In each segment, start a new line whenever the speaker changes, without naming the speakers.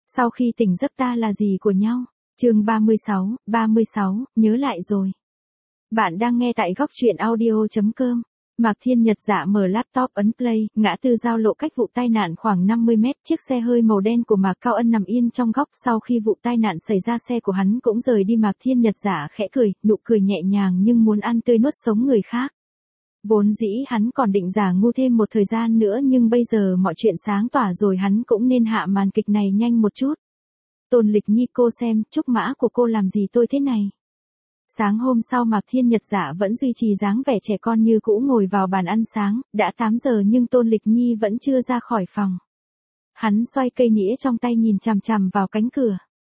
Sau khi tỉnh giấc ta là gì của nhau? Chương 36, nhớ lại rồi. Bạn đang nghe tại góc truyện audio.com. Mạc Thiên Nhật Dạ mở laptop ấn play, ngã tư giao lộ cách vụ tai nạn khoảng 50 mét, chiếc xe hơi màu đen của Mạc Cao Ân nằm yên trong góc. Sau khi vụ tai nạn xảy ra xe của hắn cũng rời đi. Mạc Thiên Nhật Dạ khẽ cười, nụ cười nhẹ nhàng nhưng muốn ăn tươi nuốt sống người khác. Vốn dĩ hắn còn định giả ngu thêm một thời gian nữa nhưng bây giờ mọi chuyện sáng tỏa rồi, hắn cũng nên hạ màn kịch này nhanh một chút. Tôn Lịch Nhi, cô xem, trúc mã của cô làm gì tôi thế này? Sáng hôm sau Mạc Thiên Nhật Dạ vẫn duy trì dáng vẻ trẻ con như cũ ngồi vào bàn ăn sáng, đã 8 giờ nhưng Tôn Lịch Nhi vẫn chưa ra khỏi phòng. Hắn xoay cây nĩa trong tay nhìn chằm chằm vào cánh cửa.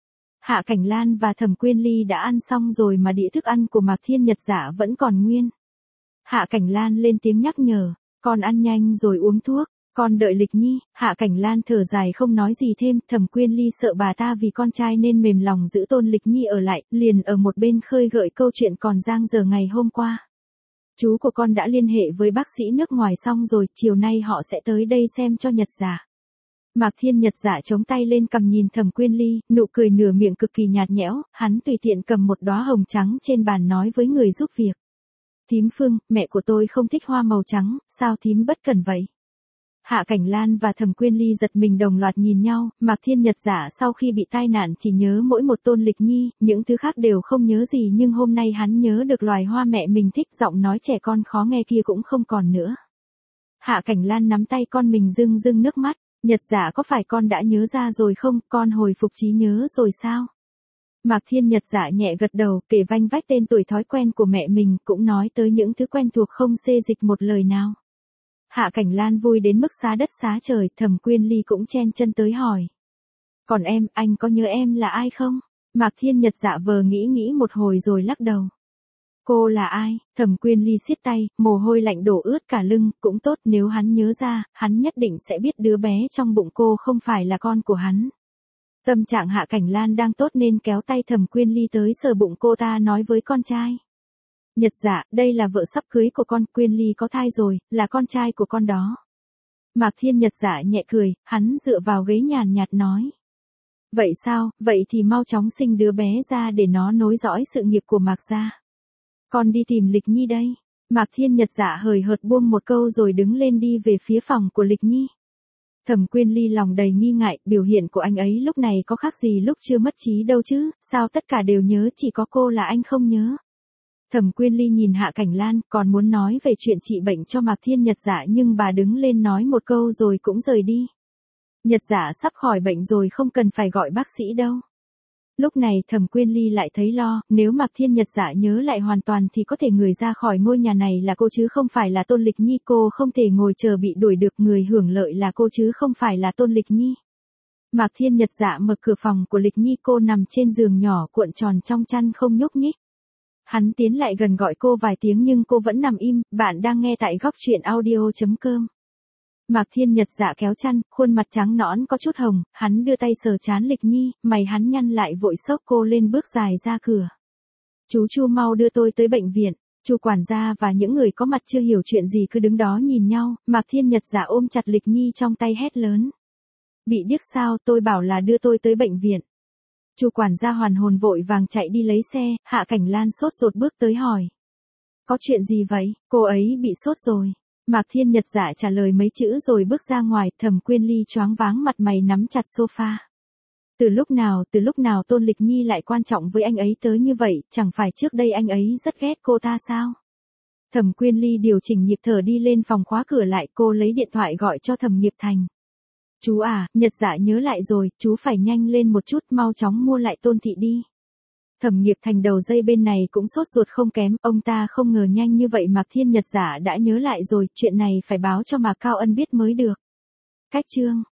Hạ Cảnh Lan và Thẩm Quyên Ly đã ăn xong rồi mà đĩa thức ăn của Mạc Thiên Nhật Dạ vẫn còn nguyên. Hạ Cảnh Lan lên tiếng nhắc nhở, con ăn nhanh rồi uống thuốc, con đợi Lịch Nhi. Hạ Cảnh Lan thở dài không nói gì thêm. Thẩm Quyên Ly sợ bà ta vì con trai nên mềm lòng giữ Tôn Lịch Nhi ở lại, liền ở một bên khơi gợi câu chuyện còn dang dở ngày hôm qua. Chú của con đã liên hệ với bác sĩ nước ngoài xong rồi, chiều nay họ sẽ tới đây xem cho Nhật Dạ. Mạc Thiên Nhật Dạ chống tay lên cằm nhìn Thẩm Quyên Ly, nụ cười nửa miệng cực kỳ nhạt nhẽo, hắn tùy tiện cầm một đóa hồng trắng trên bàn nói với người giúp việc. Thím Phương, mẹ của tôi không thích hoa màu trắng, sao thím bất cẩn vậy? Hạ Cảnh Lan và Thẩm Quyên Ly giật mình đồng loạt nhìn nhau. Mạc Thiên Nhật Dạ sau khi bị tai nạn chỉ nhớ mỗi một Tôn Lịch Nhi, những thứ khác đều không nhớ gì, nhưng hôm nay hắn nhớ được loài hoa mẹ mình thích, giọng nói trẻ con khó nghe kia cũng không còn nữa. Hạ Cảnh Lan nắm tay con mình rưng rưng nước mắt, Nhật Dạ có phải con đã nhớ ra rồi không, con hồi phục trí nhớ rồi sao? Mạc Thiên Nhật Dạ nhẹ gật đầu, kể vanh vách tên tuổi thói quen của mẹ mình, cũng nói tới những thứ quen thuộc không xê dịch một lời nào. Hạ Cảnh Lan vui đến mức xá đất xá trời. Thẩm Quyên Ly cũng chen chân tới hỏi. Còn em, anh có nhớ em là ai không? Mạc Thiên Nhật Dạ vờ nghĩ một hồi rồi lắc đầu. Cô là ai? Thẩm Quyên Ly siết tay, mồ hôi lạnh đổ ướt cả lưng. Cũng tốt, nếu hắn nhớ ra, hắn nhất định sẽ biết đứa bé trong bụng cô không phải là con của hắn. Tâm trạng Hạ Cảnh Lan đang tốt nên kéo tay Thẩm Quyên Ly tới sờ bụng cô ta, nói với con trai. Nhật Dạ, đây là vợ sắp cưới của con, Quyên Ly có thai rồi, là con trai của con đó. Mạc Thiên Nhật Dạ nhẹ cười, hắn dựa vào ghế nhàn nhạt nói. Vậy sao, vậy thì mau chóng sinh đứa bé ra để nó nối dõi sự nghiệp của Mạc gia. Con đi tìm Lịch Nhi đây. Mạc Thiên Nhật Dạ hời hợt buông một câu rồi đứng lên đi về phía phòng của Lịch Nhi. Thẩm Quyên Ly lòng đầy nghi ngại, biểu hiện của anh ấy lúc này có khác gì lúc chưa mất trí đâu chứ, sao tất cả đều nhớ, chỉ có cô là anh không nhớ. Thẩm Quyên Ly nhìn Hạ Cảnh Lan, còn muốn nói về chuyện trị bệnh cho Mạc Thiên Nhật Dạ nhưng bà đứng lên nói một câu rồi cũng rời đi. Nhật Dạ sắp khỏi bệnh rồi, không cần phải gọi bác sĩ đâu. Lúc này Thẩm Quyên Ly lại thấy lo, nếu Mạc Thiên Nhật Dạ nhớ lại hoàn toàn thì có thể người ra khỏi ngôi nhà này là cô chứ không phải là Tôn Lịch Nhi, cô không thể ngồi chờ bị đuổi được, người hưởng lợi là cô chứ không phải là Tôn Lịch Nhi. Mạc Thiên Nhật Dạ mở cửa phòng của Lịch Nhi, cô nằm trên giường nhỏ cuộn tròn trong chăn không nhúc nhích. Hắn tiến lại gần gọi cô vài tiếng nhưng cô vẫn nằm im. Bạn đang nghe tại góc truyện audio.com. Mạc Thiên Nhật Dạ kéo chăn, khuôn mặt trắng nõn có chút hồng, hắn đưa tay sờ trán Lịch Nhi, mày hắn nhăn lại vội xốc cô lên bước dài ra cửa. Chú mau đưa tôi tới bệnh viện. Chu quản gia và những người có mặt chưa hiểu chuyện gì cứ đứng đó nhìn nhau. Mạc Thiên Nhật Dạ ôm chặt Lịch Nhi trong tay hét lớn. Bị điếc sao, tôi bảo là đưa tôi tới bệnh viện. Chu quản gia hoàn hồn vội vàng chạy đi lấy xe. Hạ Cảnh Lan sốt ruột bước tới hỏi. Có chuyện gì vậy? Cô ấy bị sốt rồi. Mạc Thiên Nhật Dạ trả lời mấy chữ rồi bước ra ngoài. Thẩm Quyên Ly choáng váng, mặt mày nắm chặt sofa. Từ lúc nào Tôn Lịch Nhi lại quan trọng với anh ấy tới như vậy, chẳng phải trước đây anh ấy rất ghét cô ta sao? Thẩm Quyên Ly điều chỉnh nhịp thở đi lên phòng khóa cửa lại, cô lấy điện thoại gọi cho Thẩm Nghiệp Thành. Chú à, Nhật Dạ nhớ lại rồi, chú phải nhanh lên một chút, mau chóng mua lại Tôn thị đi. Thẩm Nghiệp Thành đầu dây bên này cũng sốt ruột không kém, ông ta không ngờ nhanh như vậy Mạc Thiên Nhật Dạ đã nhớ lại rồi, chuyện này phải báo cho Mạc Cao Ân biết mới được. Cách chương